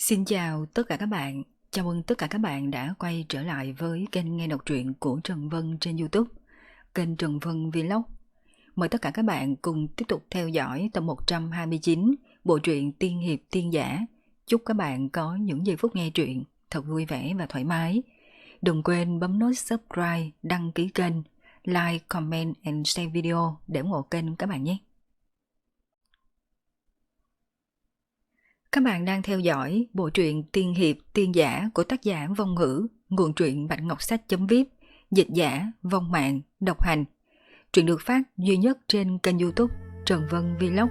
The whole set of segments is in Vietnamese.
Xin chào tất cả các bạn, chào mừng tất cả các bạn đã quay trở lại với kênh nghe đọc truyện của Trần Vân trên YouTube, kênh Trần Vân Vlog. Mời tất cả các bạn cùng tiếp tục theo dõi tập 129 bộ truyện Tiên Hiệp Tiên Giả. Chúc các bạn có những giây phút nghe truyện thật vui vẻ và thoải mái. Đừng quên bấm nút subscribe, đăng ký kênh, like, comment and share video để ủng hộ kênh các bạn nhé. Các bạn đang theo dõi bộ truyện Tiên Hiệp Tiên Giả của tác giả Vong Ngữ, nguồn truyện Bạch Ngọc Sách.vip, dịch giả Vong Mạng, độc hành. Truyện được phát duy nhất trên kênh YouTube Trần Vân Vlog.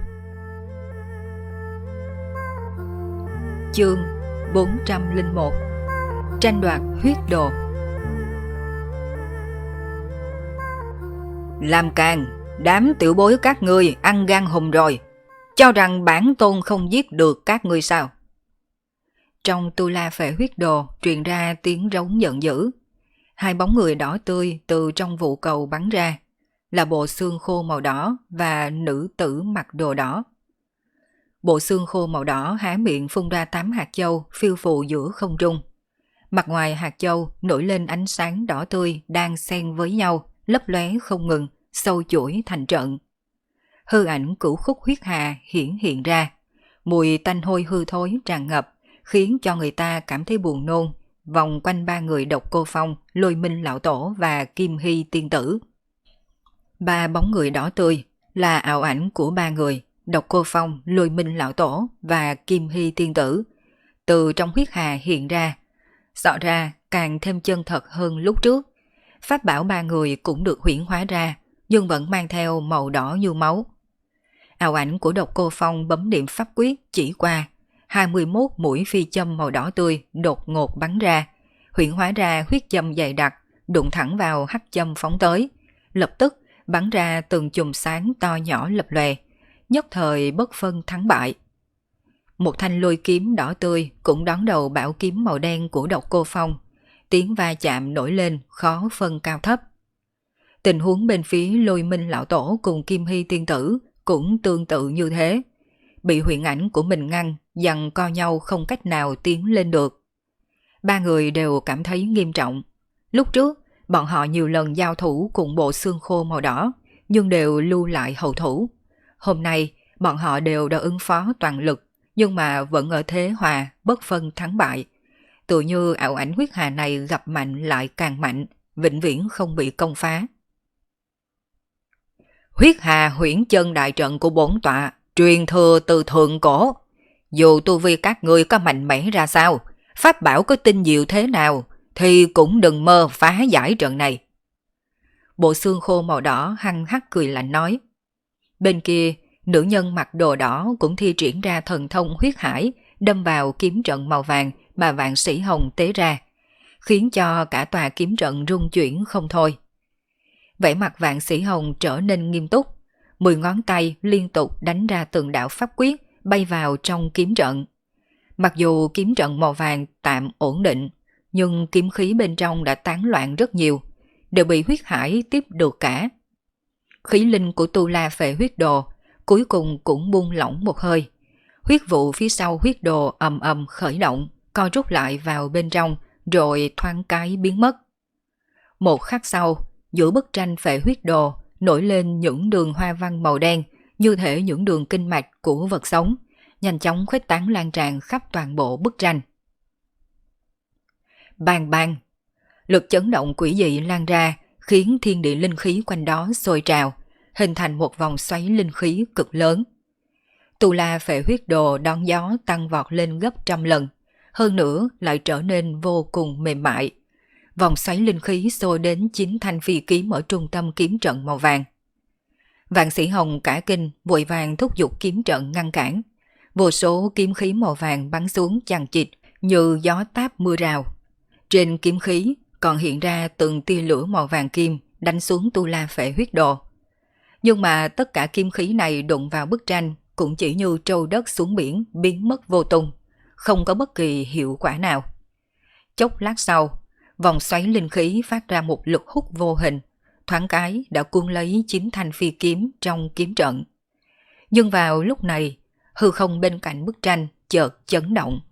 Chương 401: Tranh đoạt huyết đồ. Làm càn, đám tiểu bối các ngươi ăn gan hùm rồi, cho rằng bản tôn không giết được các ngươi sao? Trong tu la phệ huyết đồ truyền ra tiếng rống giận dữ. Hai bóng người đỏ tươi từ trong vụ cầu bắn ra, là bộ xương khô màu đỏ và nữ tử mặc đồ đỏ. Bộ xương khô màu đỏ há miệng phun ra 8 hạt châu phiêu phù giữa không trung. Mặt ngoài hạt châu nổi lên ánh sáng đỏ tươi đang xen với nhau, lấp lóe không ngừng, sâu chuỗi thành trận. Hư ảnh cửu khúc huyết hà hiển hiện ra, mùi tanh hôi hư thối tràn ngập, khiến cho người ta cảm thấy buồn nôn, vòng quanh ba người Độc Cô Phong, Lôi Minh Lão Tổ và Kim Hy Tiên Tử. Ba bóng người đỏ tươi là ảo ảnh của ba người Độc Cô Phong, Lôi Minh Lão Tổ và Kim Hy Tiên Tử, từ trong huyết hà hiện ra, rõ ra càng thêm chân thật hơn lúc trước. Pháp bảo ba người cũng được huyễn hóa ra, nhưng vẫn mang theo màu đỏ như máu. Ảo ảnh của Độc Cô Phong bấm điểm pháp quyết chỉ qua, 21 mũi phi châm màu đỏ tươi đột ngột bắn ra, huyễn hóa ra huyết châm dày đặc, đụng thẳng vào hắc châm phóng tới, lập tức bắn ra từng chùm sáng to nhỏ lập lòe, nhất thời bất phân thắng bại. Một thanh lôi kiếm đỏ tươi cũng đón đầu bảo kiếm màu đen của Độc Cô Phong, tiếng va chạm nổi lên khó phân cao thấp. Tình huống bên phía Lôi Minh Lão Tổ cùng Kim Hy Tiên Tử cũng tương tự như thế, bị huyễn ảnh của mình ngăn, giằng co nhau không cách nào tiến lên được. Ba người đều cảm thấy nghiêm trọng. Lúc trước, bọn họ nhiều lần giao thủ cùng bộ xương khô màu đỏ, nhưng đều lưu lại hậu thủ. Hôm nay, bọn họ đều đã ứng phó toàn lực, nhưng mà vẫn ở thế hòa, bất phân thắng bại. Tự như ảo ảnh huyết hà này gặp mạnh lại càng mạnh, vĩnh viễn không bị công phá. Huyết hà huyễn chân đại trận của bổn tọa, truyền thừa từ thượng cổ. Dù tu vi các ngươi có mạnh mẽ ra sao, pháp bảo có tinh diệu thế nào, thì cũng đừng mơ phá giải trận này. Bộ xương khô màu đỏ hăng hắc cười lạnh nói. Bên kia, nữ nhân mặc đồ đỏ cũng thi triển ra thần thông huyết hải, đâm vào kiếm trận màu vàng mà Vạn Sĩ Hồng tế ra, khiến cho cả tòa kiếm trận rung chuyển không thôi. Vẻ mặt Vạn Sĩ Hồng trở nên nghiêm túc, 10 ngón tay liên tục đánh ra từng đạo pháp quyết bay vào trong kiếm trận. Mặc dù kiếm trận màu vàng tạm ổn định, nhưng kiếm khí bên trong đã tán loạn rất nhiều, đều bị huyết hải tiếp được cả. Khí linh của tu la phệ huyết đồ cuối cùng cũng buông lỏng một hơi. Huyết vụ phía sau huyết đồ ầm ầm khởi động, co rút lại vào bên trong, rồi thoáng cái biến mất. Một khắc sau, giữa bức tranh phệ huyết đồ nổi lên những đường hoa văn màu đen, như thể những đường kinh mạch của vật sống, nhanh chóng khuếch tán lan tràn khắp toàn bộ bức tranh. Bang bang, lực chấn động quỷ dị lan ra, khiến thiên địa linh khí quanh đó sôi trào, hình thành một vòng xoáy linh khí cực lớn. Tu la phệ huyết đồ đón gió tăng vọt lên gấp trăm lần, hơn nữa lại trở nên vô cùng mềm mại. Vòng xoáy linh khí xô đến 9 thanh phi kiếm ở trung tâm kiếm trận màu vàng. Vạn Sĩ Hồng cả kinh vội vàng thúc giục kiếm trận ngăn cản. Vô số kiếm khí màu vàng bắn xuống chằng chịt như gió táp mưa rào. Trên kiếm khí còn hiện ra từng tia lửa màu vàng kim đánh xuống tu la phệ huyết đồ. Nhưng mà tất cả kim khí này đụng vào bức tranh cũng chỉ như trâu đất xuống biển, biến mất vô tung, không có bất kỳ hiệu quả nào. Chốc lát sau, vòng xoáy linh khí phát ra một lực hút vô hình, thoáng cái đã cuốn lấy 9 thanh phi kiếm trong kiếm trận. Nhưng vào lúc này, hư không bên cạnh bức tranh chợt chấn động.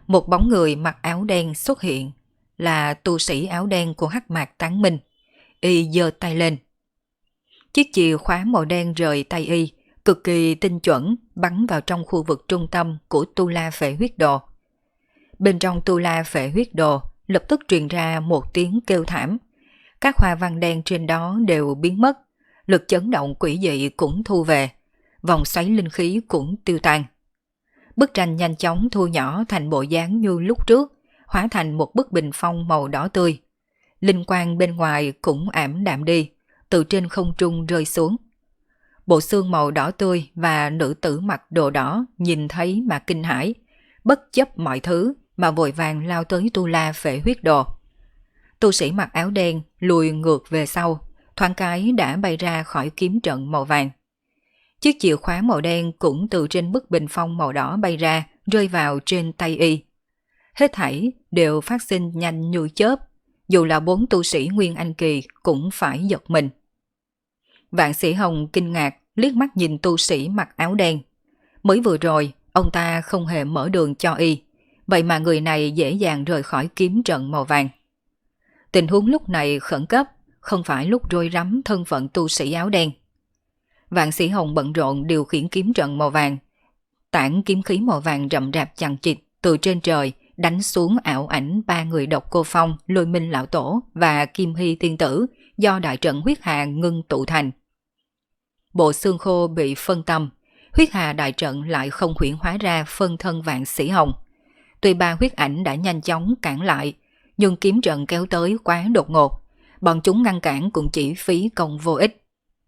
Một bóng người mặc áo đen xuất hiện, là tu sĩ áo đen của Hắc Mạc Tán Minh. Y giơ tay lên. Chiếc chìa khóa màu đen rời tay y, cực kỳ tinh chuẩn bắn vào trong khu vực trung tâm của Tu La Phệ Huyết Đồ. Bên trong Tu La Phệ Huyết Đồ lập tức truyền ra một tiếng kêu thảm. Các hoa văn đen trên đó đều biến mất, lực chấn động quỷ dị cũng thu về, vòng xoáy linh khí cũng tiêu tan. Bức tranh nhanh chóng thu nhỏ thành bộ dáng như lúc trước, hóa thành một bức bình phong màu đỏ tươi. Linh quang bên ngoài cũng ảm đạm đi, từ trên không trung rơi xuống. Bộ xương màu đỏ tươi và nữ tử mặc đồ đỏ nhìn thấy mà kinh hãi, bất chấp mọi thứ mà vội vàng lao tới Tu La Phệ Huyết Đồ. Tu sĩ mặc áo đen lùi ngược về sau, thoáng cái đã bay ra khỏi kiếm trận màu vàng. Chiếc chìa khóa màu đen cũng từ trên bức bình phong màu đỏ bay ra, rơi vào trên tay y. Hết thảy đều phát sinh nhanh như chớp, dù là 4 tu sĩ Nguyên Anh Kỳ cũng phải giật mình. Vạn Sĩ Hồng kinh ngạc liếc mắt nhìn tu sĩ mặc áo đen. Mới vừa rồi, ông ta không hề mở đường cho y, vậy mà người này dễ dàng rời khỏi kiếm trận màu vàng. Tình huống lúc này khẩn cấp, không phải lúc rối rắm thân phận tu sĩ áo đen. Vạn Sĩ Hồng bận rộn điều khiển kiếm trận màu vàng. Tản kiếm khí màu vàng rậm rạp chằng chịt từ trên trời đánh xuống ảo ảnh 3 người Độc Cô Phong, Lôi Minh Lão Tổ và Kim Hy Tiên Tử do đại trận huyết hà ngưng tụ thành. Bộ xương khô bị phân tâm, huyết hà đại trận lại không huyễn hóa ra phân thân Vạn Sĩ Hồng. Tuy 3 huyết ảnh đã nhanh chóng cản lại, nhưng kiếm trận kéo tới quá đột ngột, bọn chúng ngăn cản cũng chỉ phí công vô ích.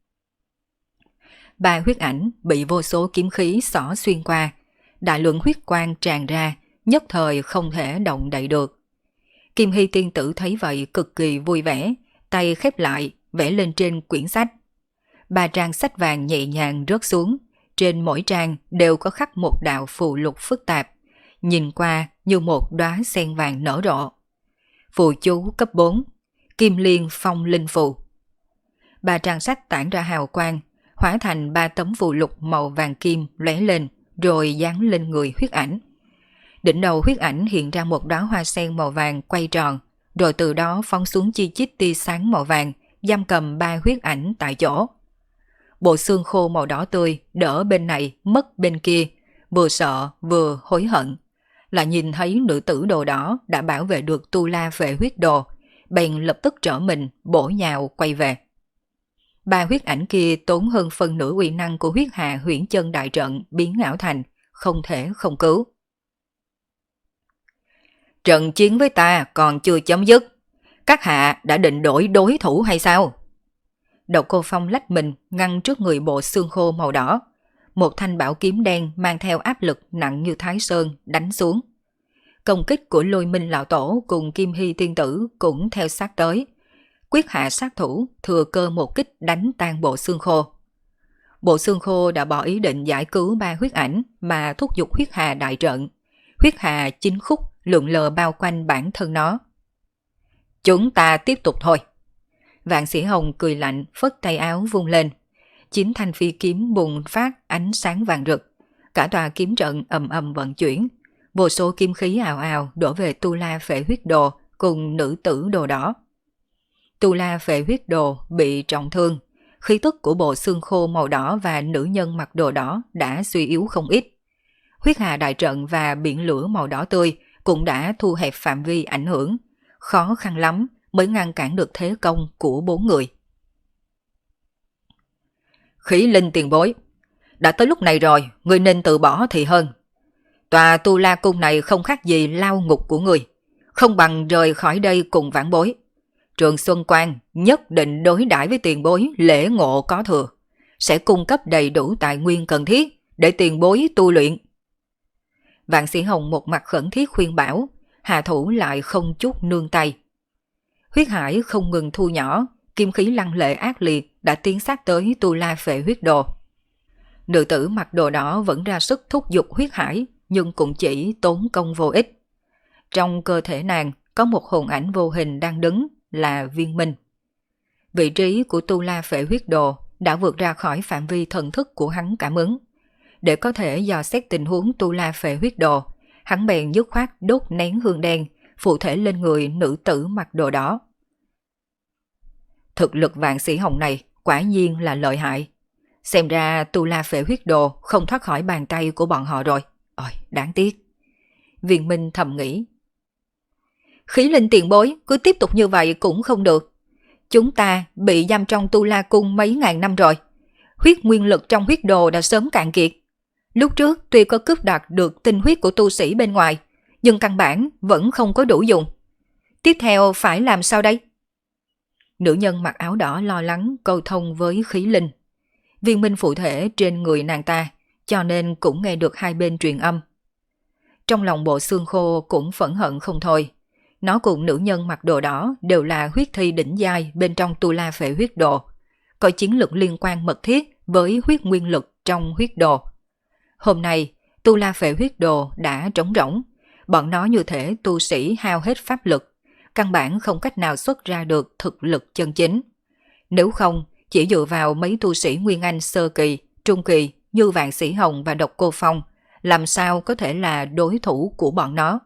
3 huyết ảnh bị vô số kiếm khí xỏ xuyên qua, đại lượng huyết quang tràn ra, nhất thời không thể động đậy được. Kim Hy Tiên Tử thấy vậy cực kỳ vui vẻ, tay khép lại, vẽ lên trên quyển sách. 3 trang sách vàng nhẹ nhàng rớt xuống, trên mỗi trang đều có khắc một đạo phù lục phức tạp, nhìn qua như một đóa sen vàng nở rộ. Phù chú cấp 4, Kim Liên Phong Linh Phù. 3 trang sách tản ra hào quang, hóa thành 3 tấm phù lục màu vàng kim lóe lên, rồi dán lên người huyết ảnh. Đỉnh đầu huyết ảnh hiện ra một đóa hoa sen màu vàng quay tròn, rồi từ đó phóng xuống chi chít tia sáng màu vàng, giam cầm 3 huyết ảnh tại chỗ. Bộ xương khô màu đỏ tươi đỡ bên này mất bên kia, vừa sợ vừa hối hận. Lại nhìn thấy nữ tử đồ đỏ đã bảo vệ được Tu La Phệ Huyết Đồ, bèn lập tức trở mình bổ nhào quay về. 3 huyết ảnh kia tốn hơn phần nửa uy năng của huyết hà huyễn chân đại trận biến ảo thành, không thể không cứu. Trận chiến với ta còn chưa chấm dứt, các hạ đã định đổi đối thủ hay sao? Độc Cô Phong lách mình ngăn trước người bộ xương khô màu đỏ. Một thanh bảo kiếm đen mang theo áp lực nặng như Thái Sơn đánh xuống. Công kích của Lôi Minh Lão Tổ cùng Kim Hy Tiên Tử cũng theo sát tới. Quyết hạ sát thủ thừa cơ một kích đánh tan bộ xương khô. Bộ xương khô đã bỏ ý định giải cứu 3 huyết ảnh mà thúc giục huyết hà đại trận. Huyết hà chính khúc lượn lờ bao quanh bản thân nó. Chúng ta tiếp tục thôi. Vạn Sĩ Hồng cười lạnh phất tay áo vung lên. 9 thanh phi kiếm bùng phát ánh sáng vàng rực. Cả tòa kiếm trận ầm ầm vận chuyển. Vô số kiếm khí ào ào đổ về Tu La Phệ Huyết Đồ cùng nữ tử đồ đỏ. Tu La Phệ Huyết Đồ bị trọng thương. Khí tức của bộ xương khô màu đỏ và nữ nhân mặc đồ đỏ đã suy yếu không ít. Huyết hà đại trận và biển lửa màu đỏ tươi cũng đã thu hẹp phạm vi ảnh hưởng. Khó khăn lắm mới ngăn cản được thế công của 4 người. Khí linh tiền bối, đã tới lúc này rồi, ngươi nên từ bỏ thì hơn. Tòa Tu La Cung này không khác gì lao ngục của ngươi, không bằng rời khỏi đây cùng vãn bối. Trường Xuân Quan nhất định đối đãi với tiền bối lễ ngộ có thừa, sẽ cung cấp đầy đủ tài nguyên cần thiết để tiền bối tu luyện. Vạn Sĩ Hồng một mặt khẩn thiết khuyên bảo, hạ thủ lại không chút nương tay. Huyết hải không ngừng thu nhỏ, kim khí lăng lệ ác liệt đã tiến sát tới Tu La Phệ Huyết Đồ. Nữ tử mặc đồ đỏ vẫn ra sức thúc giục huyết hải, nhưng cũng chỉ tốn công vô ích. Trong cơ thể nàng có một hồn ảnh vô hình đang đứng, là Viên Minh. Vị trí của Tu La Phệ Huyết Đồ đã vượt ra khỏi phạm vi thần thức của hắn cảm ứng. Để có thể dò xét tình huống Tu La Phệ Huyết Đồ, hắn bèn dứt khoát đốt nén hương đen, phụ thể lên người nữ tử mặc đồ đỏ. Thực lực vạn sĩ hồng này quả nhiên là lợi hại. Xem ra Tu La Phệ Huyết Đồ không thoát khỏi bàn tay của bọn họ rồi. Ôi, đáng tiếc. Viên Minh thầm nghĩ. Khí linh tiền bối cứ tiếp tục như vậy cũng không được. Chúng ta bị giam trong Tu La Cung mấy ngàn năm rồi. Huyết nguyên lực trong huyết đồ đã sớm cạn kiệt. Lúc trước tuy có cướp đoạt được tinh huyết của tu sĩ bên ngoài, nhưng căn bản vẫn không có đủ dùng. Tiếp theo phải làm sao đây? Nữ nhân mặc áo đỏ lo lắng câu thông với khí linh. Viên Minh phụ thể trên người nàng ta, cho nên cũng nghe được hai bên truyền âm. Trong lòng Bộ Xương Khô cũng phẫn hận không thôi. Nó cùng nữ nhân mặc đồ đỏ đều là huyết thi đỉnh giai bên trong Tu La Phệ Huyết Đồ, có chiến lực liên quan mật thiết với huyết nguyên lực trong huyết đồ. Hôm nay, Tu La Phệ Huyết Đồ đã trống rỗng, bọn nó như thể tu sĩ hao hết pháp lực, căn bản không cách nào xuất ra được thực lực chân chính. Nếu không, chỉ dựa vào mấy tu sĩ Nguyên Anh sơ kỳ, trung kỳ như Vạn Sĩ Hồng và Độc Cô Phong, làm sao có thể là đối thủ của bọn nó?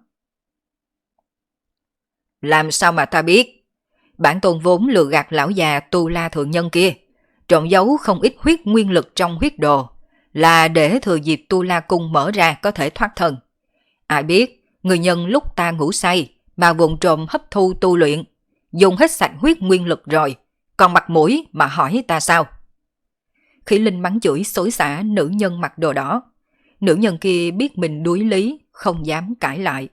Làm sao mà ta biết? Bản tôn vốn lừa gạt lão già Tu La thượng nhân kia, trộn giấu không ít huyết nguyên lực trong huyết đồ, là để thừa dịp Tu La Cung mở ra có thể thoát thân. Ai biết, người nhân lúc ta ngủ say mà vụng trộm hấp thu tu luyện, dùng hết sạch huyết nguyên lực rồi, còn mặt mũi mà hỏi ta sao? Khí linh mắng chửi xối xả nữ nhân mặc đồ đỏ. Nữ nhân kia biết mình đuối lý, không dám cãi lại.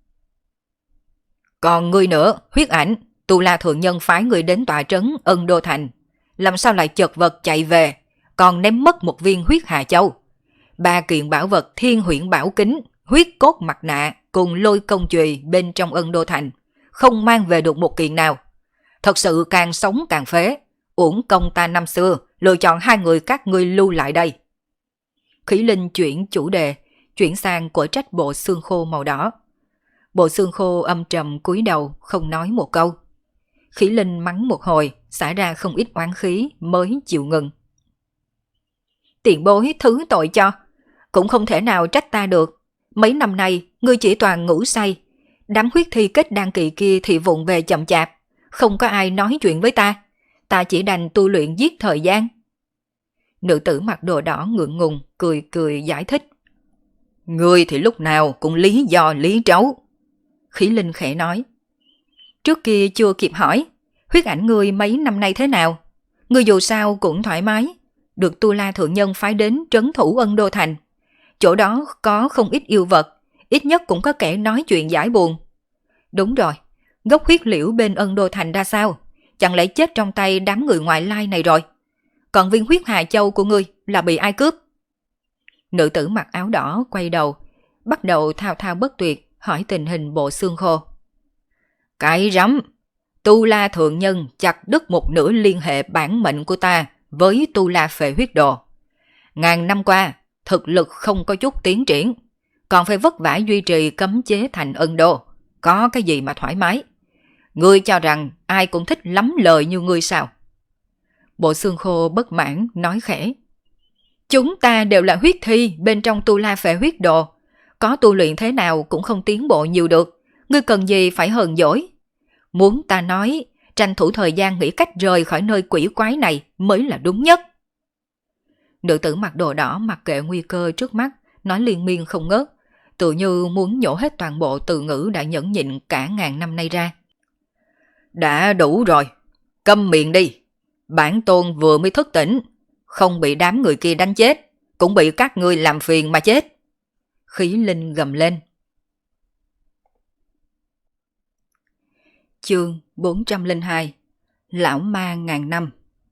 Còn ngươi nữa, Huyết Ảnh, Tu La thượng nhân phái người đến tọa trấn Ân Đô Thành, làm sao lại chật vật chạy về, còn ném mất một viên huyết hà châu, 3 kiện bảo vật thiên huyễn bảo kính, huyết cốt mặt nạ cùng lôi công chùy bên trong Ân Đô Thành, không mang về được một kiện nào. Thật sự càng sống càng phế, uổng công ta năm xưa lựa chọn 2 người các ngươi lưu lại đây. Khí linh chuyển chủ đề, chuyển sang của trách Bộ Xương Khô màu đỏ. Bộ Xương Khô âm trầm cúi đầu không nói một câu. Khí linh mắng một hồi, xả ra không ít oán khí mới chịu ngừng. Tiền bối thứ tội cho, cũng không thể nào trách ta được. Mấy năm nay ngươi chỉ toàn ngủ say, đám huyết thi kết đan kỳ kia thì vụng về chậm chạp, không có ai nói chuyện với ta. Ta chỉ đành tu luyện giết thời gian. Nữ tử mặc đồ đỏ ngượng ngùng, cười cười giải thích. Ngươi thì lúc nào cũng lý do lý trấu. Khí linh khẽ nói. Trước kia chưa kịp hỏi, Huyết Ảnh ngươi mấy năm nay thế nào? Ngươi dù sao cũng thoải mái, được Tu La thượng nhân phái đến trấn thủ Ân Đô Thành. Chỗ đó có không ít yêu vật, ít nhất cũng có kẻ nói chuyện giải buồn. Đúng rồi, gốc huyết liễu bên Ân Đô Thành ra sao? Chẳng lẽ chết trong tay đám người ngoại lai này rồi? Còn viên huyết hà châu của ngươi là bị ai cướp? Nữ tử mặc áo đỏ quay đầu, bắt đầu thao thao bất tuyệt hỏi tình hình Bộ Xương Khô. Cái rắm, Tu La thượng nhân chặt đứt một nửa liên hệ bản mệnh của ta với Tu La Phệ Huyết Đồ. Ngàn năm qua, thực lực không có chút tiến triển, còn phải vất vả duy trì cấm chế thành Ân Đô, có cái gì mà thoải mái? Ngươi cho rằng ai cũng thích lắm lời như ngươi sao? Bộ Xương Khô bất mãn nói khẽ. Chúng ta đều là huyết thi bên trong Tu La Phệ Huyết Đồ, có tu luyện thế nào cũng không tiến bộ nhiều được, ngươi cần gì phải hờn dỗi? Muốn ta nói, tranh thủ thời gian nghĩ cách rời khỏi nơi quỷ quái này mới là đúng nhất. Nữ tử mặc đồ đỏ mặc kệ nguy cơ trước mắt, nói liên miên không ngớt, tự như muốn nhổ hết toàn bộ từ ngữ đã nhẫn nhịn cả ngàn năm nay ra. Đã đủ rồi, câm miệng đi. Bản tôn vừa mới thức tỉnh, không bị đám người kia đánh chết, cũng bị các ngươi làm phiền mà chết. Khí linh gầm lên. Chương 402 Lão ma ngàn năm.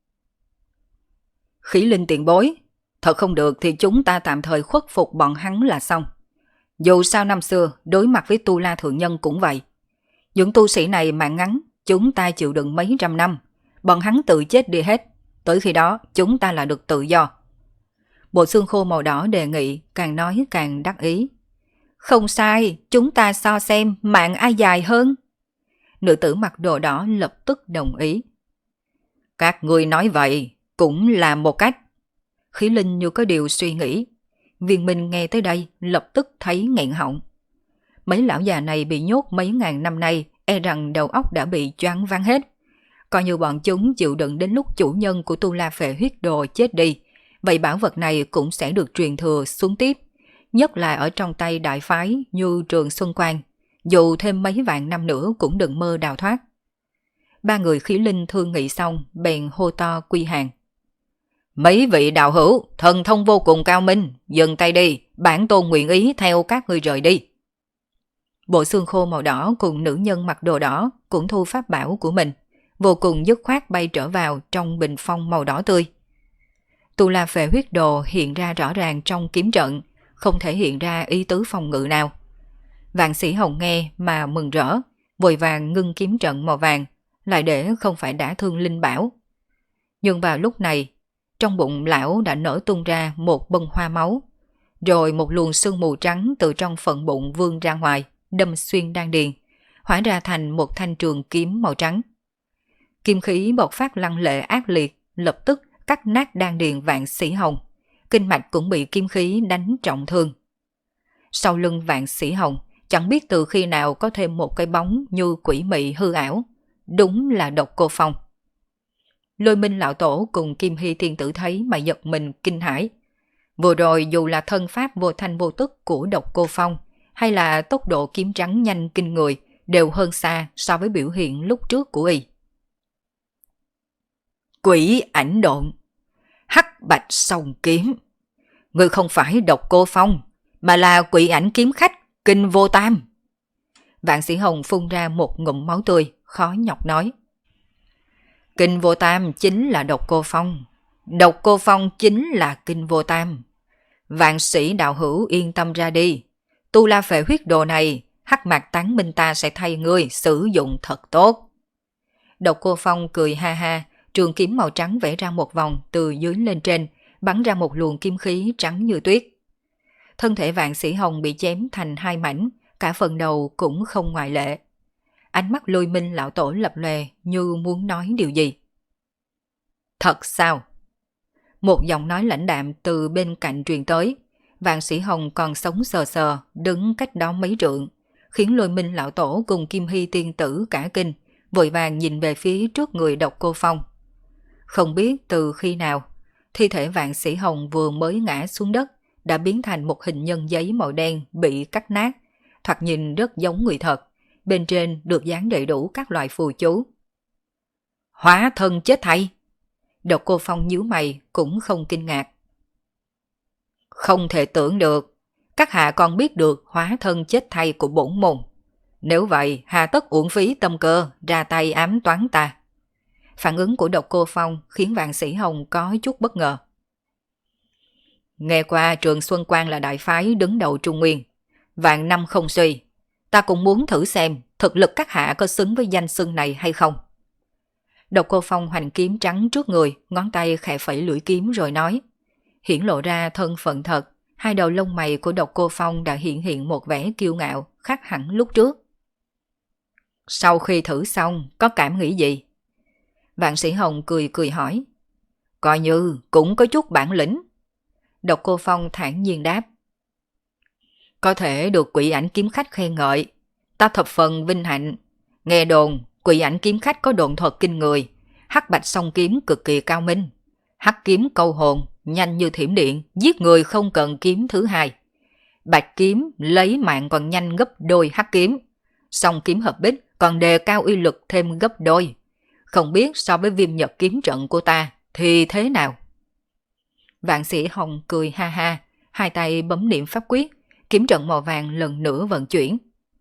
Khí linh tiền bối, thật không được thì chúng ta tạm thời khuất phục bọn hắn là xong. Dù sao năm xưa đối mặt với Tu La thượng nhân cũng vậy. Những tu sĩ này mạng ngắn, chúng ta chịu đựng mấy trăm năm, bọn hắn tự chết đi hết, tới khi đó chúng ta là được tự do. Bộ Xương Khô màu đỏ đề nghị, càng nói càng đắc ý. Không sai, chúng ta so xem mạng ai dài hơn. Nữ tử mặc đồ đỏ lập tức đồng ý. Các ngươi nói vậy cũng là một cách. Khí linh như có điều suy nghĩ. Viên Minh nghe tới đây lập tức thấy nghẹn họng. Mấy lão già này bị nhốt mấy ngàn năm nay, e rằng đầu óc đã bị choáng váng hết. Coi như bọn chúng chịu đựng đến lúc chủ nhân của Tu La Phệ Huyết Đồ chết đi, vậy bảo vật này cũng sẽ được truyền thừa xuống tiếp, nhất là ở trong tay đại phái như Trường Xuân Quan, dù thêm mấy vạn năm nữa cũng đừng mơ đào thoát. Ba người khí linh thương nghị xong, bèn hô to quy hàng. Mấy vị đạo hữu, thần thông vô cùng cao minh, dừng tay đi, bản tôn nguyện ý theo các ngươi rời đi. Bộ xương khô màu đỏ cùng nữ nhân mặc đồ đỏ cũng thu pháp bảo của mình, vô cùng dứt khoát bay trở vào trong bình phong màu đỏ tươi. Tu La Phệ Huyết Đồ hiện ra rõ ràng trong kiếm trận, không thể hiện ra ý tứ phòng ngự nào. Vạn Sĩ Hồng nghe mà mừng rỡ, vội vàng ngưng kiếm trận màu vàng, lại để không phải đả thương linh bảo. Nhưng vào lúc này, trong bụng lão đã nở tung ra một bông hoa máu, rồi một luồng sương mù trắng từ trong phận bụng vươn ra ngoài, đâm xuyên đan điền, hóa ra thành một thanh trường kiếm màu trắng. Kim khí bộc phát lăng lệ ác liệt, lập tức cắt nát đan điền Vạn Sĩ Hồng, kinh mạch cũng bị kim khí đánh trọng thương. Sau lưng Vạn Sĩ Hồng, chẳng biết từ khi nào có thêm một cái bóng như quỷ mị hư ảo, đúng là Độc Cô Phong. Lôi Minh lão tổ cùng Kim Hy tiên tử thấy mà giật mình kinh hãi. Vừa rồi dù là thân pháp vô thanh vô tức của Độc Cô Phong, hay là tốc độ kiếm trắng nhanh kinh người, đều hơn xa so với biểu hiện lúc trước của y. Quỷ ảnh độn, hắc bạch song kiếm. Ngươi không phải Độc Cô Phong, mà là quỷ ảnh kiếm khách Kinh Vô Tam. Vạn Sĩ Hồng phun ra một ngụm máu tươi, khó nhọc nói. Kinh Vô Tam chính là Độc Cô Phong, Độc Cô Phong chính là Kinh Vô Tam. Vạn sĩ đạo hữu yên tâm ra đi, Tu La Phệ Huyết Đồ này, Hắc Mạc Tán Minh ta sẽ thay ngươi sử dụng thật tốt. Độc Cô Phong cười ha ha, trường kiếm màu trắng vẽ ra một vòng từ dưới lên trên, bắn ra một luồng kim khí trắng như tuyết. Thân thể Vạn Sĩ Hồng bị chém thành hai mảnh, cả phần đầu cũng không ngoại lệ. Ánh mắt Lôi Minh lão tổ lập lòe như muốn nói điều gì. Thật sao? Một giọng nói lãnh đạm từ bên cạnh truyền tới. Vạn Sĩ Hồng còn sống sờ sờ, đứng cách đó mấy trượng, khiến Lôi Minh lão tổ cùng Kim Hy tiên tử cả kinh, vội vàng nhìn về phía trước người Độc Cô Phong. Không biết từ khi nào, thi thể Vạn Sĩ Hồng vừa mới ngã xuống đất, đã biến thành một hình nhân giấy màu đen bị cắt nát, thoạt nhìn rất giống người thật. Bên trên được dán đầy đủ các loại phù chú. Hóa thân chết thay. Độc Cô Phong nhíu mày cũng không kinh ngạc. Không thể tưởng được, các hạ còn biết được hóa thân chết thay của bổn môn. Nếu vậy, hà tất uổng phí tâm cơ ra tay ám toán ta. Phản ứng của Độc Cô Phong khiến Vạn Sĩ Hồng có chút bất ngờ. Nghe qua Trường Xuân Quan là đại phái đứng đầu Trung Nguyên, vạn năm không suy. Ta cũng muốn thử xem thực lực các hạ có xứng với danh xưng này hay không. Độc Cô Phong hoành kiếm trắng trước người, ngón tay khẽ phẩy lưỡi kiếm rồi nói. Hiển lộ ra thân phận thật, hai đầu lông mày của Độc Cô Phong đã hiện một vẻ kiêu ngạo khác hẳn lúc trước. Sau khi thử xong, có cảm nghĩ gì? Vạn Sĩ Hồng cười cười hỏi. Coi như cũng có chút bản lĩnh. Độc Cô Phong thản nhiên đáp. Có thể được quỷ ảnh kiếm khách khen ngợi, ta thập phần vinh hạnh. Nghe đồn, quỷ ảnh kiếm khách có độn thuật kinh người, hắc bạch song kiếm cực kỳ cao minh. Hắc kiếm câu hồn, nhanh như thiểm điện, giết người không cần kiếm thứ hai. Bạch kiếm lấy mạng còn nhanh gấp đôi hắc kiếm. Song kiếm hợp bích còn đề cao uy lực thêm gấp đôi. Không biết so với Viêm Nhật kiếm trận của ta thì thế nào? Vạn Sĩ Hồng cười ha ha, hai tay bấm niệm pháp quyết, kiếm trận màu vàng lần nữa vận chuyển.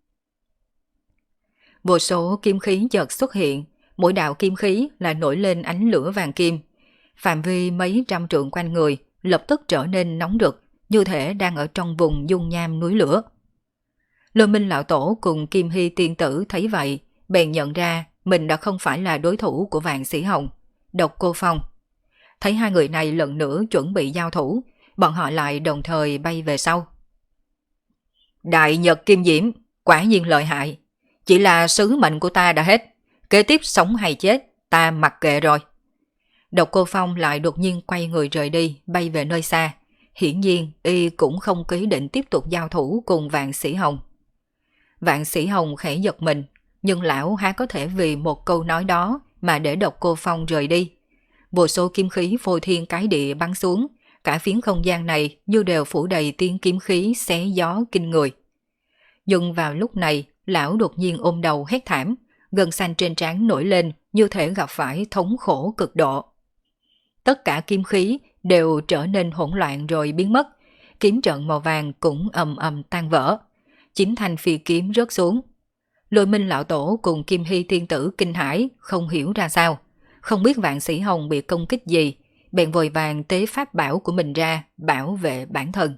Vô số kim khí chợt xuất hiện, mỗi đạo kim khí lại nổi lên ánh lửa vàng kim. Phạm vi mấy trăm trượng quanh người lập tức trở nên nóng rực, như thể đang ở trong vùng dung nham núi lửa. Lôi Minh lão tổ cùng Kim Hy tiên tử thấy vậy, bèn nhận ra mình đã không phải là đối thủ của Vạn Sĩ Hồng, Độc Cô Phong. Thấy hai người này lần nữa chuẩn bị giao thủ, bọn họ lại đồng thời bay về sau. Đại Nhật Kim Diễm, quả nhiên lợi hại. Chỉ là sứ mệnh của ta đã hết. Kế tiếp sống hay chết, ta mặc kệ rồi. Độc Cô Phong lại đột nhiên quay người rời đi, bay về nơi xa. Hiển nhiên, y cũng không có ý định tiếp tục giao thủ cùng Vạn Sĩ Hồng. Vạn Sĩ Hồng khẽ giật mình, nhưng lão há có thể vì một câu nói đó mà để Độc Cô Phong rời đi. Vô số kiếm khí phô thiên cái địa bắn xuống, cả phiến không gian này như đều phủ đầy tiếng kiếm khí xé gió kinh người. Nhưng vào lúc này, lão đột nhiên ôm đầu hét thảm, gân xanh trên trán nổi lên như thể gặp phải thống khổ cực độ. Tất cả kiếm khí đều trở nên hỗn loạn rồi biến mất, kiếm trận màu vàng cũng ầm ầm tan vỡ. 9 thanh phi kiếm rớt xuống. Lôi Minh lão tổ cùng Kim Hy tiên tử kinh hãi, không hiểu ra sao, không biết Vạn Sĩ Hồng bị công kích gì, bèn vội vàng tế pháp bảo của mình ra bảo vệ bản thân.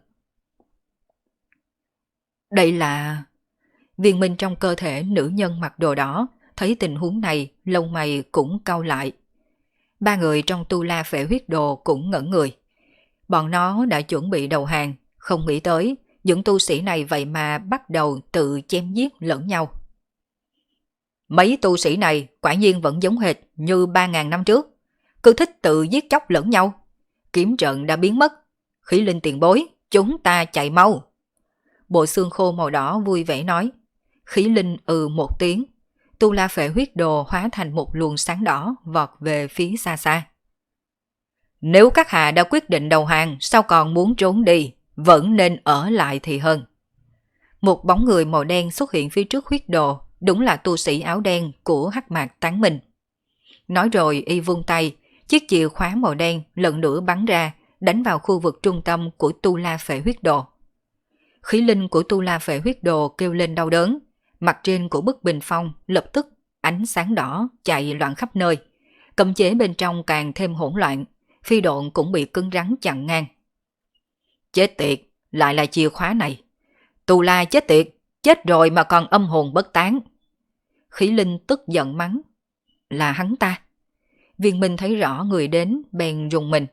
Đây là... Viên minh trong cơ thể nữ nhân mặc đồ đỏ, thấy tình huống này, lông mày cũng cau lại. Ba người trong Tu La Phệ Huyết Đồ cũng ngẩn người. Bọn nó đã chuẩn bị đầu hàng, không nghĩ tới, những tu sĩ này vậy mà bắt đầu tự chém giết lẫn nhau. Mấy tu sĩ này quả nhiên vẫn giống hệt như 3.000 năm trước, cứ thích tự giết chóc lẫn nhau. Kiếm trận đã biến mất, khí linh tiền bối, chúng ta chạy mau. Bộ xương khô màu đỏ vui vẻ nói. Khí linh một tiếng, Tu La Phệ Huyết Đồ hóa thành một luồng sáng đỏ vọt về phía xa xa. Nếu các hạ đã quyết định đầu hàng, sao còn muốn trốn đi, vẫn nên ở lại thì hơn. Một bóng người màu đen xuất hiện phía trước huyết đồ, đúng là tu sĩ áo đen của Hắc Mạc Tán Minh. Nói rồi y vung tay, chiếc chìa khóa màu đen lần nữa bắn ra, đánh vào khu vực trung tâm của Tu La Phệ Huyết Đồ. Khí linh của Tu La Phệ Huyết Đồ kêu lên đau đớn, mặt trên của bức bình phong lập tức ánh sáng đỏ chạy loạn khắp nơi, cấm chế bên trong càng thêm hỗn loạn, phi độn cũng bị cứng rắn chặn ngang. Chết tiệt, lại là chìa khóa này. Tu La chết tiệt, chết rồi mà còn âm hồn bất tán. Khí linh tức giận mắng. Là hắn ta. Viên Minh thấy rõ người đến bèn rùng mình.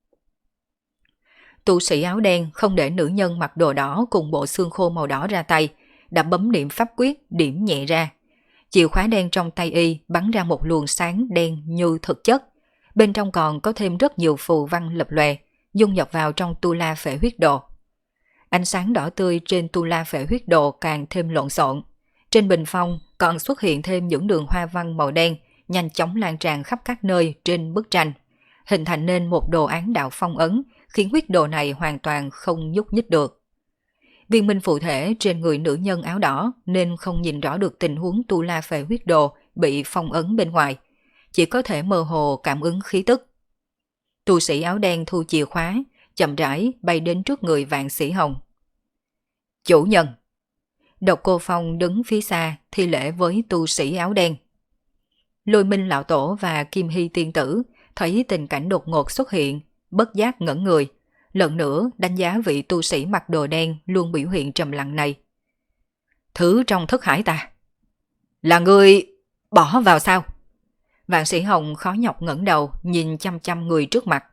Tu sĩ áo đen không để nữ nhân mặc đồ đỏ cùng bộ xương khô màu đỏ ra tay, đã bấm niệm pháp quyết điểm nhẹ ra. Chìa khóa đen trong tay y bắn ra một luồng sáng đen như thực chất. Bên trong còn có thêm rất nhiều phù văn lập lòe, dung nhập vào trong Tu La Phệ Huyết Đồ. Ánh sáng đỏ tươi trên Tu La Phệ Huyết Đồ càng thêm lộn xộn. Trên bình phong còn xuất hiện thêm những đường hoa văn màu đen nhanh chóng lan tràn khắp các nơi trên bức tranh, hình thành nên một đồ án đạo phong ấn, khiến huyết đồ này hoàn toàn không nhúc nhích được. Viên minh phụ thể trên người nữ nhân áo đỏ nên không nhìn rõ được tình huống Tu La Phệ Huyết Đồ bị phong ấn bên ngoài, chỉ có thể mơ hồ cảm ứng khí tức. Tu sĩ áo đen thu chìa khóa, chậm rãi bay đến trước người Vạn Sĩ Hồng. Chủ nhân! Độc Cô Phong đứng phía xa thi lễ với tu sĩ áo đen. Lôi Minh lão tổ và Kim Hy tiên tử thấy tình cảnh đột ngột xuất hiện, bất giác ngẩn người, lần nữa đánh giá vị tu sĩ mặc đồ đen luôn biểu hiện trầm lặng này. Thứ trong thức hải ta, là người bỏ vào sao? Vạn Sĩ Hồng khó nhọc ngẩng đầu nhìn chăm chăm người trước mặt.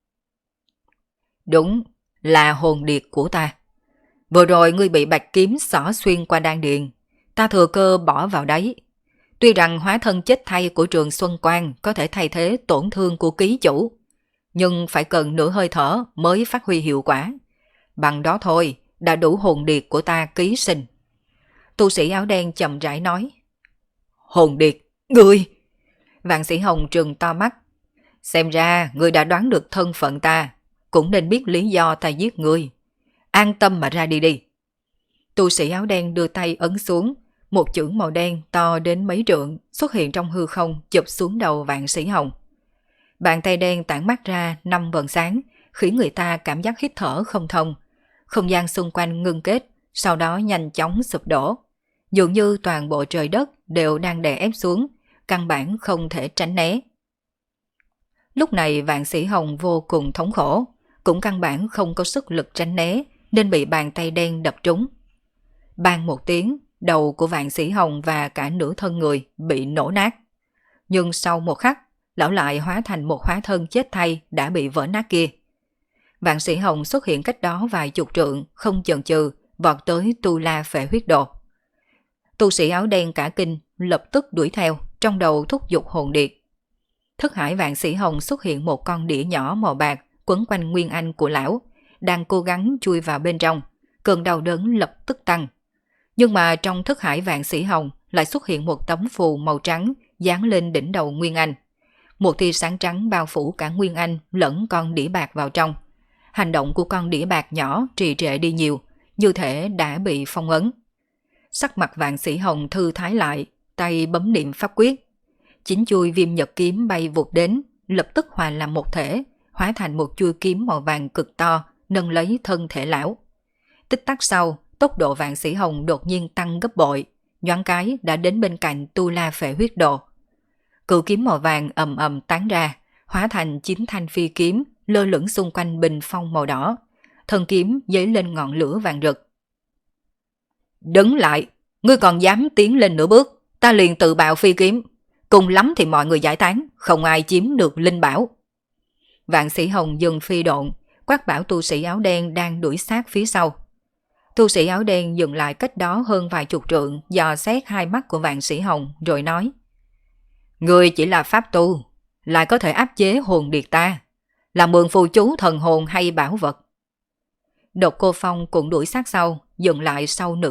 Đúng, là hồn điệt của ta. Vừa rồi ngươi bị bạch kiếm xỏ xuyên qua đan điền, ta thừa cơ bỏ vào đấy. Tuy rằng hóa thân chết thay của Trường Xuân Quang có thể thay thế tổn thương của ký chủ, nhưng phải cần nửa hơi thở mới phát huy hiệu quả. Bằng đó thôi, đã đủ hồn điệt của ta ký sinh. Tu sĩ áo đen chậm rãi nói. Hồn điệt, ngươi! Vạn Sĩ Hồng trừng to mắt. Xem ra ngươi đã đoán được thân phận ta, cũng nên biết lý do ta giết ngươi. An tâm mà ra đi đi. Tu sĩ áo đen đưa tay ấn xuống, một chưởng màu đen to đến mấy trượng xuất hiện trong hư không chụp xuống đầu Vạn Sĩ Hồng. Bàn tay đen tản mắt ra 5 vầng sáng, khiến người ta cảm giác hít thở không thông. Không gian xung quanh ngưng kết, sau đó nhanh chóng sụp đổ. Dường như toàn bộ trời đất đều đang đè ép xuống, căn bản không thể tránh né. Lúc này Vạn Sĩ Hồng vô cùng thống khổ, cũng căn bản không có sức lực tránh né, nên bị bàn tay đen đập trúng. Bang một tiếng, đầu của Vạn Sĩ Hồng và cả nửa thân người bị nổ nát. Nhưng sau một khắc, lão lại hóa thành một hóa thân chết thay đã bị vỡ nát kia. Vạn Sĩ Hồng xuất hiện cách đó vài chục trượng, không chần chừ, vọt tới Tu La Phệ Huyết Đồ. Tu sĩ áo đen cả kinh, lập tức đuổi theo, trong đầu thúc giục hồn điệt. Thức hải Vạn Sĩ Hồng xuất hiện một con đĩa nhỏ màu bạc quấn quanh nguyên anh của lão, đang cố gắng chui vào bên trong, cơn đau đớn lập tức tăng. Nhưng mà trong thức hải Vạn Sĩ Hồng lại xuất hiện một tấm phù màu trắng dán lên đỉnh đầu Nguyên Anh. Một tia sáng trắng bao phủ cả Nguyên Anh lẫn con đĩa bạc vào trong. Hành động của con đĩa bạc nhỏ trì trệ đi nhiều, như thể đã bị phong ấn. Sắc mặt Vạn Sĩ Hồng thư thái lại, tay bấm niệm pháp quyết. 9 chuôi viêm nhật kiếm bay vụt đến, lập tức hòa làm một thể, hóa thành một chuôi kiếm màu vàng cực to, nâng lấy thân thể lão. Tích tắc sau, tốc độ Vạn Sĩ Hồng đột nhiên tăng gấp bội, nhoáng cái đã đến bên cạnh Tu La Phệ Huyết Đồ. Cự kiếm màu vàng ầm ầm tán ra, hóa thành 9 thanh phi kiếm lơ lửng xung quanh bình phong màu đỏ. Thân kiếm dấy lên ngọn lửa vàng rực. Đứng lại, ngươi còn dám tiến lên nửa bước, ta liền tự bạo phi kiếm. Cùng lắm thì mọi người giải tán, không ai chiếm được linh bảo. Vạn Sĩ Hồng dừng phi độn, quát bảo tu sĩ áo đen đang đuổi sát phía sau. Tu sĩ áo đen dừng lại cách đó hơn vài chục trượng, dò xét hai mắt của Vạn Sĩ Hồng rồi nói: Ngươi chỉ là pháp tu, lại có thể áp chế hồn điệt ta, là mượn phù chú thần hồn hay bảo vật. Độc Cô Phong cũng đuổi sát sau, dừng lại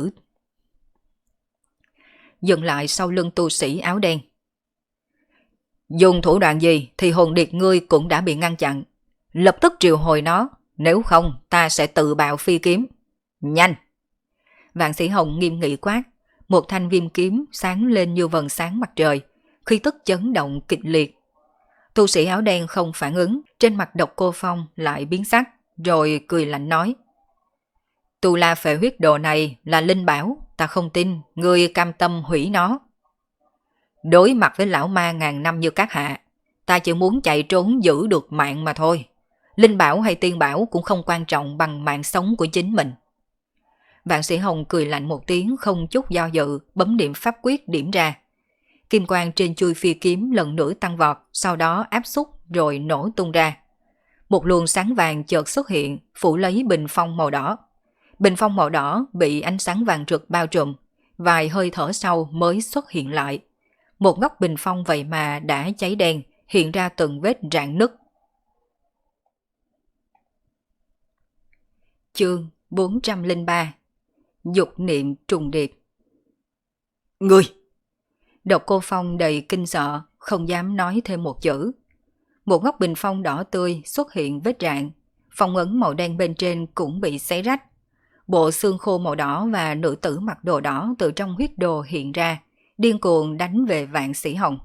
sau lưng tu sĩ áo đen. Dùng thủ đoạn gì thì hồn điệt ngươi cũng đã bị ngăn chặn. Lập tức triệu hồi nó, nếu không ta sẽ tự bạo phi kiếm. Nhanh! Vạn Sĩ Hồng nghiêm nghị quát, một thanh viêm kiếm sáng lên như vầng sáng mặt trời, khí tức chấn động kịch liệt. Tu sĩ áo đen không phản ứng, trên mặt Độc Cô Phong lại biến sắc, rồi cười lạnh nói: Tu La Phệ Huyết Đồ này là linh bảo, ta không tin ngươi cam tâm hủy nó. Đối mặt với lão ma ngàn năm như các hạ, ta chỉ muốn chạy trốn giữ được mạng mà thôi. Linh bảo hay tiên bảo cũng không quan trọng bằng mạng sống của chính mình. Vạn Sĩ Hồng cười lạnh một tiếng không chút do dự, bấm niệm pháp quyết điểm ra. Kim quang trên chuôi phi kiếm lần nữa tăng vọt, sau đó áp xúc rồi nổ tung ra. Một luồng sáng vàng chợt xuất hiện, phủ lấy bình phong màu đỏ. Bình phong màu đỏ bị ánh sáng vàng rực bao trùm, vài hơi thở sau mới xuất hiện lại. Một góc bình phong vậy mà đã cháy đen, hiện ra từng vết rạn nứt. Chương 403 Dục niệm trùng điệp. Ngươi! Độc Cô Phong đầy kinh sợ, không dám nói thêm một chữ. Một góc bình phong đỏ tươi xuất hiện vết rạn, phong ấn màu đen bên trên cũng bị xé rách. Bộ xương khô màu đỏ và nữ tử mặc đồ đỏ từ trong huyết đồ hiện ra, điên cuồng đánh về Vạn Sĩ Hồng.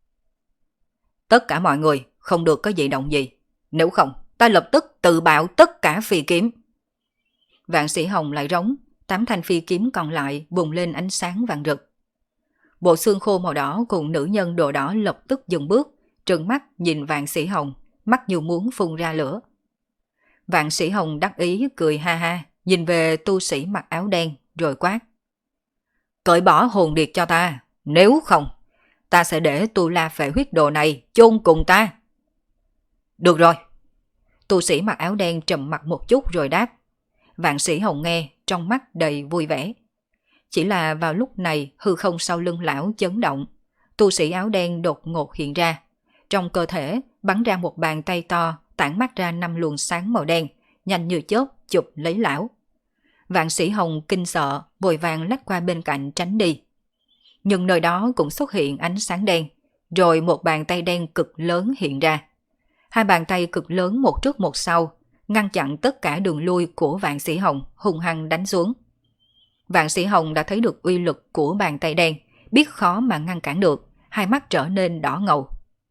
Tất cả mọi người không được có dị động gì, nếu không ta lập tức tự bạo tất cả phi kiếm. Vạn Sĩ Hồng lại rống, 8 thanh phi kiếm còn lại bùng lên ánh sáng vàng rực. Bộ xương khô màu đỏ cùng nữ nhân đồ đỏ lập tức dừng bước, trừng mắt nhìn Vạn Sĩ Hồng, mắt như muốn phun ra lửa. Vạn Sĩ Hồng đắc ý cười ha ha, nhìn về tu sĩ mặc áo đen rồi quát: Cởi bỏ hồn điệt cho ta, nếu không ta sẽ để Tu La Phệ Huyết Đồ này chôn cùng ta. Được rồi. Tu sĩ mặc áo đen trầm mặt một chút rồi đáp. Vạn Sĩ Hồng nghe, trong mắt đầy vui vẻ. Chỉ là vào lúc này hư không sau lưng lão chấn động. Tu sĩ áo đen đột ngột hiện ra. Trong cơ thể bắn ra một bàn tay to, tản mắt ra 5 luồng sáng màu đen, nhanh như chớp chụp lấy lão. Vạn Sĩ Hồng kinh sợ, vội vàng lách qua bên cạnh tránh đi. Nhưng nơi đó cũng xuất hiện ánh sáng đen, rồi một bàn tay đen cực lớn hiện ra. Hai bàn tay cực lớn một trước một sau, ngăn chặn tất cả đường lui của Vạn Sĩ Hồng, hung hăng đánh xuống. Vạn Sĩ Hồng đã thấy được uy lực của bàn tay đen, biết khó mà ngăn cản được, hai mắt trở nên đỏ ngầu.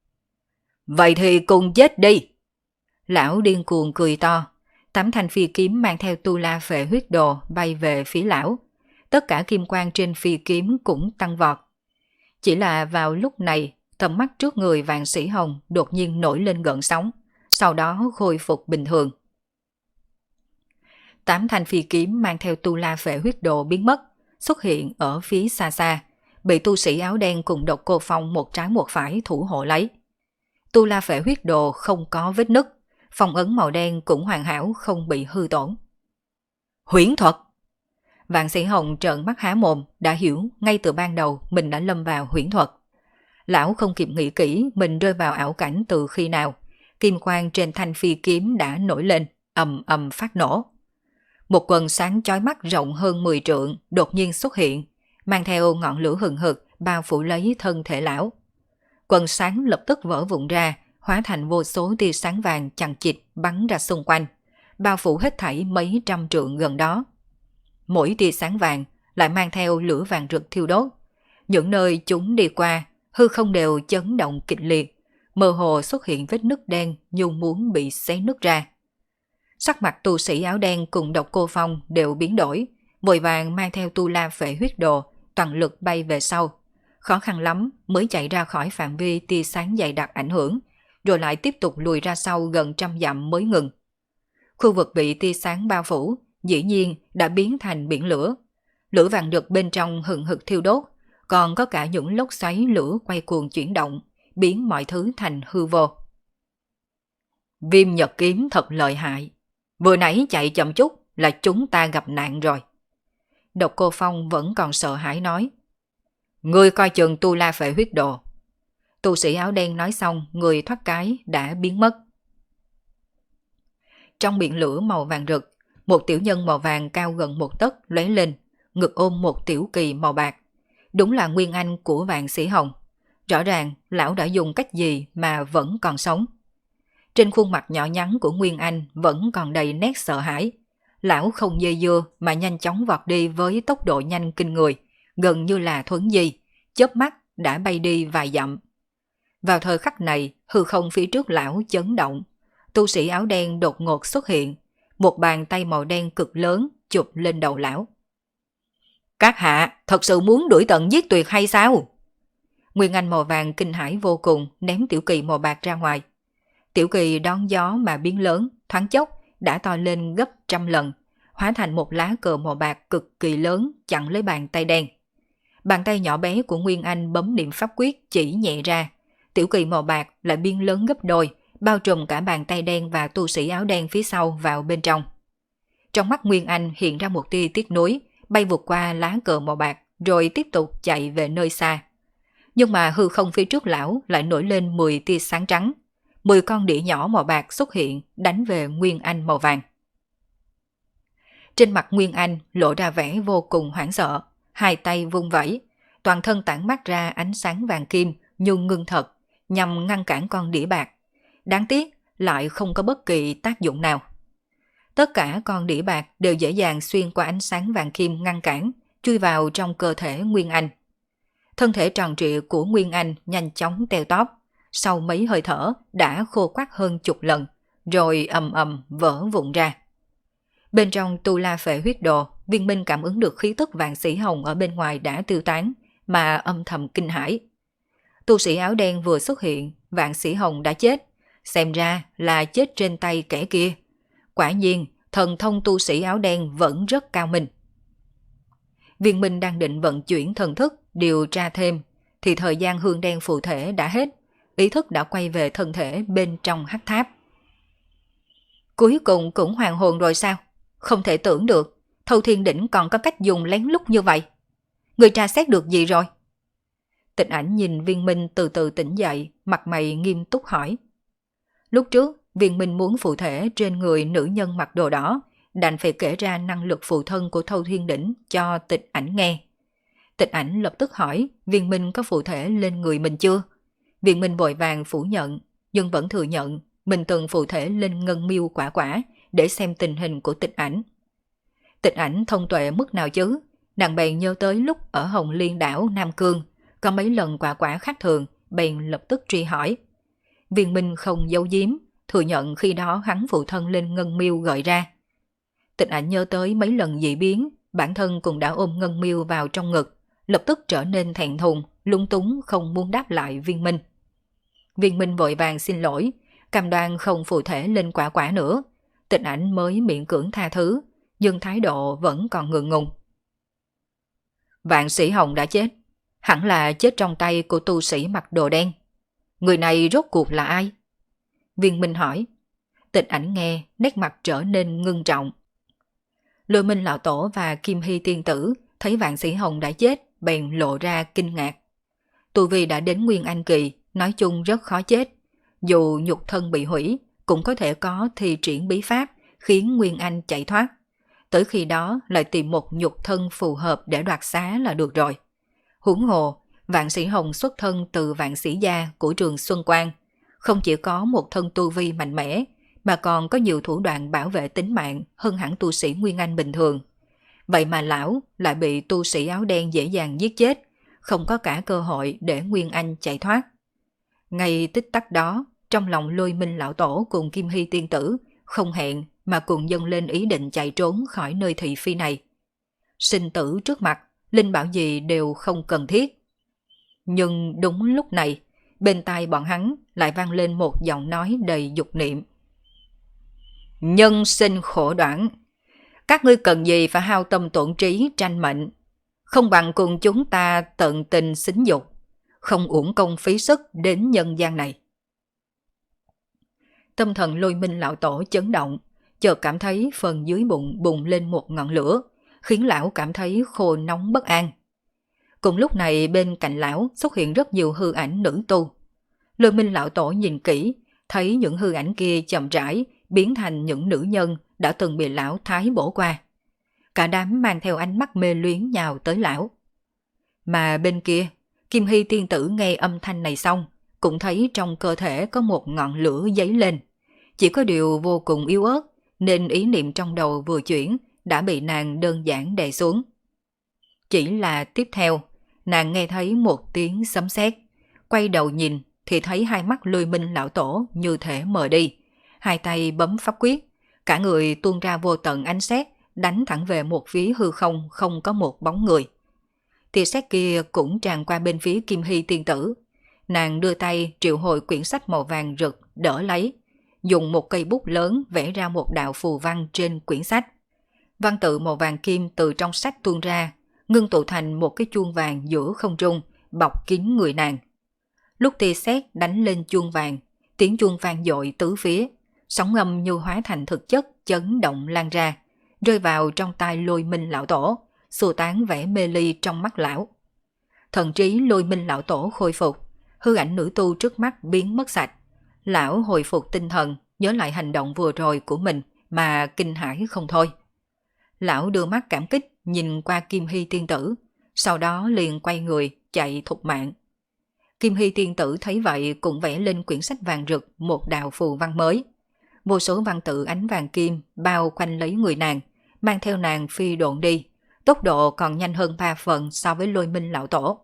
Vậy thì cùng chết đi! Lão điên cuồng cười to, 8 thanh phi kiếm mang theo Tu La Phệ Huyết Đồ bay về phía lão. Tất cả kim quang trên phi kiếm cũng tăng vọt. Chỉ là vào lúc này, tầm mắt trước người Vạn Sĩ Hồng đột nhiên nổi lên gợn sóng, sau đó khôi phục bình thường. 8 thanh phi kiếm mang theo Tu La Phệ Huyết Đồ biến mất, xuất hiện ở phía xa xa, bị tu sĩ áo đen cùng Độc Cô Phong một trái một phải thủ hộ lấy. Tu La Phệ Huyết Đồ không có vết nứt, phong ấn màu đen cũng hoàn hảo không bị hư tổn. Huyễn thuật! Vạn Sĩ Hồng trợn mắt há mồm, đã hiểu ngay từ ban đầu mình đã lâm vào huyễn thuật. Lão không kịp nghĩ kỹ mình rơi vào ảo cảnh từ khi nào, kim quang trên thanh phi kiếm đã nổi lên, ầm ầm phát nổ. Một quần sáng chói mắt rộng hơn 10 trượng đột nhiên xuất hiện, mang theo ngọn lửa hừng hực bao phủ lấy thân thể lão. Quần sáng lập tức vỡ vụn ra, hóa thành vô số tia sáng vàng chằng chịt bắn ra xung quanh, bao phủ hết thảy mấy trăm trượng gần đó. Mỗi tia sáng vàng lại mang theo lửa vàng rực thiêu đốt. Những nơi chúng đi qua, hư không đều chấn động kịch liệt, mơ hồ xuất hiện vết nứt đen như muốn bị xé nứt ra. Sắc mặt tu sĩ áo đen cùng Độc Cô Phong đều biến đổi, vội vàng mang theo tu la phệ huyết đồ, toàn lực bay về sau. Khó khăn lắm mới chạy ra khỏi phạm vi tia sáng dày đặc ảnh hưởng, rồi lại tiếp tục lùi ra sau gần trăm dặm mới ngừng. Khu vực bị tia sáng bao phủ, dĩ nhiên đã biến thành biển lửa. Lửa vàng được bên trong hừng hực thiêu đốt, còn có cả những lốc xoáy lửa quay cuồng chuyển động, biến mọi thứ thành hư vô. Viêm Nhật Kiếm thật lợi hại. Vừa nãy chạy chậm chút là chúng ta gặp nạn rồi. Độc Cô Phong vẫn còn sợ hãi nói. Ngươi coi chừng tu la phệ huyết đồ. Tu sĩ áo đen nói xong, người thoát cái đã biến mất. Trong biển lửa màu vàng rực, một tiểu nhân màu vàng cao gần 1 tấc lóe lên, ngực ôm một tiểu kỳ màu bạc. Đúng là nguyên anh của Vạn Sĩ Hồng. Rõ ràng lão đã dùng cách gì mà vẫn còn sống. Trên khuôn mặt nhỏ nhắn của Nguyên Anh vẫn còn đầy nét sợ hãi. Lão không dây dưa mà nhanh chóng vọt đi với tốc độ nhanh kinh người, gần như là thuấn di, chớp mắt đã bay đi vài dặm. Vào thời khắc này, hư không phía trước lão chấn động. Tu sĩ áo đen đột ngột xuất hiện, một bàn tay màu đen cực lớn chụp lên đầu lão. Các hạ thật sự muốn đuổi tận giết tuyệt hay sao? Nguyên Anh màu vàng kinh hãi vô cùng, ném tiểu kỳ màu bạc ra ngoài. Tiểu kỳ đón gió mà biến lớn, thoáng chốc đã to lên gấp 100 lần, hóa thành một lá cờ màu bạc cực kỳ lớn chặn lấy bàn tay đen. Bàn tay nhỏ bé của Nguyên Anh bấm niệm pháp quyết chỉ nhẹ ra, tiểu kỳ màu bạc lại biến lớn gấp đôi, bao trùm cả bàn tay đen và tu sĩ áo đen phía sau vào bên trong. Trong mắt Nguyên Anh hiện ra một tia tiếc nuối, bay vụt qua lá cờ màu bạc rồi tiếp tục chạy về nơi xa. Nhưng mà hư không phía trước lão lại nổi lên 10 tia sáng trắng. 10 con đĩa nhỏ màu bạc xuất hiện đánh về Nguyên Anh màu vàng. Trên mặt Nguyên Anh lộ ra vẻ vô cùng hoảng sợ, hai tay vung vẩy, toàn thân tản mát ra ánh sáng vàng kim như ngưng thật, nhằm ngăn cản con đĩa bạc. Đáng tiếc lại không có bất kỳ tác dụng nào. Tất cả con đĩa bạc đều dễ dàng xuyên qua ánh sáng vàng kim ngăn cản, chui vào trong cơ thể Nguyên Anh. Thân thể tròn trịa của Nguyên Anh nhanh chóng teo tóp, sau mấy hơi thở đã khô quắt hơn 10 lần, rồi ầm ầm vỡ vụn ra. Bên trong tu la phệ huyết đồ, Viên Minh cảm ứng được khí tức Vạn Sĩ Hồng ở bên ngoài đã tiêu tán, mà âm thầm kinh hãi. Tu sĩ áo đen vừa xuất hiện, Vạn Sĩ Hồng đã chết, xem ra là chết trên tay kẻ kia. Quả nhiên, thần thông tu sĩ áo đen vẫn rất cao minh. Viên Minh đang định vận chuyển thần thức, điều tra thêm, thì thời gian hương đen phụ thể đã hết, ý thức đã quay về thân thể bên trong hắc tháp. Cuối cùng cũng hoàn hồn rồi sao? Không thể tưởng được, Thâu Thiên Đỉnh còn có cách dùng lén lút như vậy. Người tra xét được gì rồi? Tịch Ảnh nhìn Viên Minh từ từ tỉnh dậy, mặt mày nghiêm túc hỏi. Lúc trước, Viên Minh muốn phụ thể trên người nữ nhân mặc đồ đỏ, đành phải kể ra năng lực phụ thân của Thâu Thiên Đỉnh cho Tịch Ảnh nghe. Tịch Ảnh lập tức hỏi Viên Minh có phụ thể lên người mình chưa? Viên Minh vội vàng phủ nhận, nhưng vẫn thừa nhận mình từng phụ thể lên Ngân Miêu Quả Quả để xem tình hình của Tịch Ảnh. Tịch Ảnh thông tuệ mức nào chứ? Nàng bèn nhớ tới lúc ở Hồng Liên đảo Nam Cương, có mấy lần Quả Quả khác thường, bèn lập tức truy hỏi. Viên Minh không giấu giếm, thừa nhận khi đó hắn phụ thân lên Ngân Miêu gợi ra. Tịch Ảnh nhớ tới mấy lần dị biến, bản thân cũng đã ôm Ngân Miêu vào trong ngực, lập tức trở nên thẹn thùng, lúng túng không muốn đáp lại Viên Minh. Viên Minh vội vàng xin lỗi, cam đoan không phụ thể lên Quả Quả nữa. Tịch Ảnh mới miễn cưỡng tha thứ, nhưng thái độ vẫn còn ngượng ngùng. Vạn Sĩ Hồng đã chết, hẳn là chết trong tay của tu sĩ mặc đồ đen. Người này rốt cuộc là ai? Viên Minh hỏi. Tịch Ảnh nghe, nét mặt trở nên ngưng trọng. Lôi Minh Lão Tổ và Kim Hy Tiên Tử thấy Vạn Sĩ Hồng đã chết, bèn lộ ra kinh ngạc. Tu vi đã đến Nguyên Anh kỳ, nói chung rất khó chết. Dù nhục thân bị hủy, cũng có thể có thi triển bí pháp khiến Nguyên Anh chạy thoát. tới khi đó lại tìm một nhục thân phù hợp để đoạt xá là được rồi. Huống hồ, Vạn Sĩ Hồng xuất thân từ Vạn Sĩ gia của Trường Xuân Quang, không chỉ có một thân tu vi mạnh mẽ, mà còn có nhiều thủ đoạn bảo vệ tính mạng hơn hẳn tu sĩ Nguyên Anh bình thường. Vậy mà lão lại bị tu sĩ áo đen dễ dàng giết chết, không có cả cơ hội để Nguyên Anh chạy thoát. Ngay tích tắc đó, trong lòng Lôi Minh lão tổ cùng Kim Hy tiên tử không hẹn mà cùng dâng lên ý định chạy trốn khỏi nơi thị phi này. Sinh tử trước mặt, linh bảo gì đều không cần thiết. Nhưng đúng lúc này, bên tai bọn hắn lại vang lên một giọng nói đầy dục niệm. Nhân sinh khổ đoạn, các ngươi cần gì phải hao tâm tổn trí tranh mệnh, không bằng cùng chúng ta tận tình xính dục, không uổng công phí sức đến nhân gian này. Tâm thần Lôi Minh lão tổ chấn động, chợt cảm thấy phần dưới bụng bùng lên một ngọn lửa, khiến lão cảm thấy khô nóng bất an. Cùng lúc này bên cạnh lão xuất hiện rất nhiều hư ảnh nữ tu. Lôi Minh lão tổ nhìn kỹ, thấy những hư ảnh kia chậm rãi biến thành những nữ nhân đã từng bị lão thái bổ qua. Cả đám mang theo ánh mắt mê luyến nhào tới lão. Mà bên kia, Kim Hy tiên tử nghe âm thanh này xong, cũng thấy trong cơ thể có một ngọn lửa dấy lên. Chỉ có điều vô cùng yếu ớt, nên ý niệm trong đầu vừa chuyển đã bị nàng đơn giản đè xuống. Chỉ là tiếp theo, nàng nghe thấy một tiếng sấm sét, quay đầu nhìn thì thấy hai mắt Lôi Minh lão tổ như thể mờ đi, hai tay bấm pháp quyết, cả người tuôn ra vô tận ánh sét, đánh thẳng về một phía hư không không có một bóng người. Tia sét kia cũng tràn qua bên phía Kim Hy tiên tử. Nàng đưa tay triệu hồi quyển sách màu vàng rực đỡ lấy, dùng một cây bút lớn vẽ ra một đạo phù văn trên quyển sách. Văn tự màu vàng kim từ trong sách tuôn ra, ngưng tụ thành một cái chuông vàng giữa không trung, bọc kín người nàng. Lúc tia sét đánh lên chuông vàng, tiếng chuông vang dội tứ phía, sóng âm như hóa thành thực chất chấn động lan ra, rơi vào trong tai Lôi Minh lão tổ, xua tán vẻ mê ly trong mắt lão. Thần trí Lôi Minh lão tổ khôi phục, hư ảnh nữ tu trước mắt biến mất sạch. Lão hồi phục tinh thần, nhớ lại hành động vừa rồi của mình mà kinh hãi không thôi. Lão đưa mắt cảm kích nhìn qua Kim Hy tiên tử, sau đó liền quay người chạy thục mạng. Kim Hy tiên tử thấy vậy cũng vẽ lên quyển sách vàng rực một đạo phù văn mới. Vô số văn tự ánh vàng kim bao quanh lấy người nàng, mang theo nàng phi độn đi, tốc độ còn nhanh hơn 3 phần so với Lôi Minh lão tổ.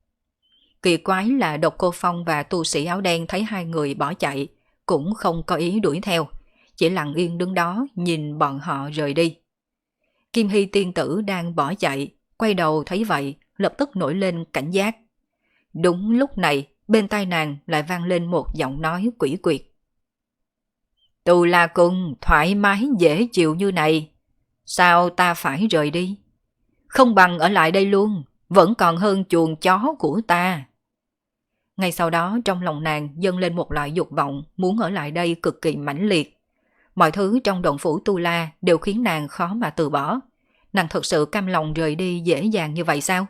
Kỳ quái là Độc Cô Phong và tu sĩ áo đen thấy hai người bỏ chạy, cũng không có ý đuổi theo, chỉ lặng yên đứng đó nhìn bọn họ rời đi. Kim Hy tiên tử đang bỏ chạy, quay đầu thấy vậy, lập tức nổi lên cảnh giác. Đúng lúc này, bên tai nàng lại vang lên một giọng nói quỷ quyệt. Tu La Cung thoải mái dễ chịu như này, sao ta phải rời đi? Không bằng ở lại đây luôn, vẫn còn hơn chuồng chó của ta. Ngay sau đó trong lòng nàng dâng lên một loại dục vọng muốn ở lại đây cực kỳ mãnh liệt. Mọi thứ trong động phủ Tu La đều khiến nàng khó mà từ bỏ. Nàng thật sự cam lòng rời đi dễ dàng như vậy sao?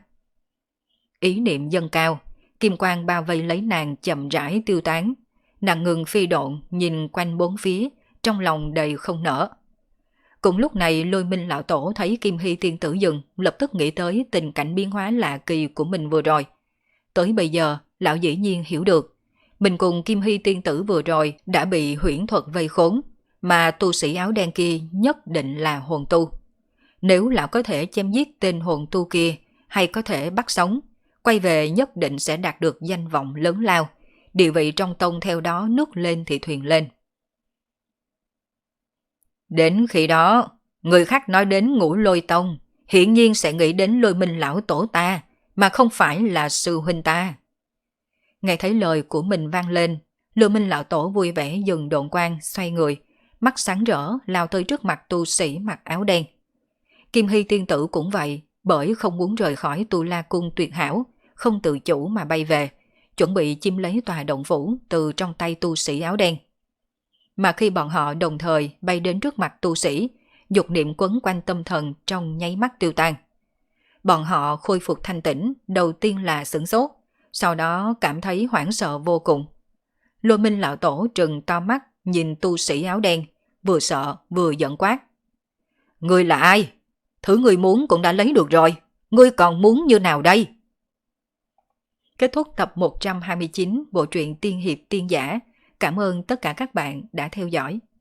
Ý niệm dâng cao, kim quang bao vây lấy nàng chậm rãi tiêu tán. Nàng ngừng phi độn nhìn quanh bốn phía, trong lòng đầy không nở. Cùng lúc này Lôi Minh lão tổ thấy Kim Hy tiên tử dừng, lập tức nghĩ tới tình cảnh biến hóa lạ kỳ của mình vừa rồi. Tới bây giờ, lão dĩ nhiên hiểu được. Mình cùng Kim Hy tiên tử vừa rồi đã bị huyễn thuật vây khốn, mà tu sĩ áo đen kia nhất định là hồn tu. Nếu lão có thể chém giết tên hồn tu kia, hay có thể bắt sống, quay về nhất định sẽ đạt được danh vọng lớn lao, địa vị trong tông theo đó nước lên thì thuyền lên. Đến khi đó, người khác nói đến Ngũ Lôi Tông, hiển nhiên sẽ nghĩ đến Lôi Minh lão tổ ta, mà không phải là sư huynh ta. Nghe thấy lời của mình vang lên, Lôi Minh lão tổ vui vẻ dừng độn quang xoay người, mắt sáng rỡ lao tới trước mặt tu sĩ mặc áo đen. Kim Hy tiên tử cũng vậy, bởi không muốn rời khỏi Tu La Cung tuyệt hảo, không tự chủ mà bay về, chuẩn bị chiếm lấy tòa động phủ từ trong tay tu sĩ áo đen. Mà khi bọn họ đồng thời bay đến trước mặt tu sĩ, dục niệm quấn quanh tâm thần trong nháy mắt tiêu tan. Bọn họ khôi phục thanh tĩnh, đầu tiên là sửng sốt, sau đó cảm thấy hoảng sợ vô cùng. Lôi Minh lão tổ trừng to mắt nhìn tu sĩ áo đen, vừa sợ vừa giận quát. Ngươi là ai? Thứ ngươi muốn cũng đã lấy được rồi, ngươi còn muốn như nào đây? Kết thúc tập 129 bộ truyện Tiên Hiệp Tiên Giả. Cảm ơn tất cả các bạn đã theo dõi.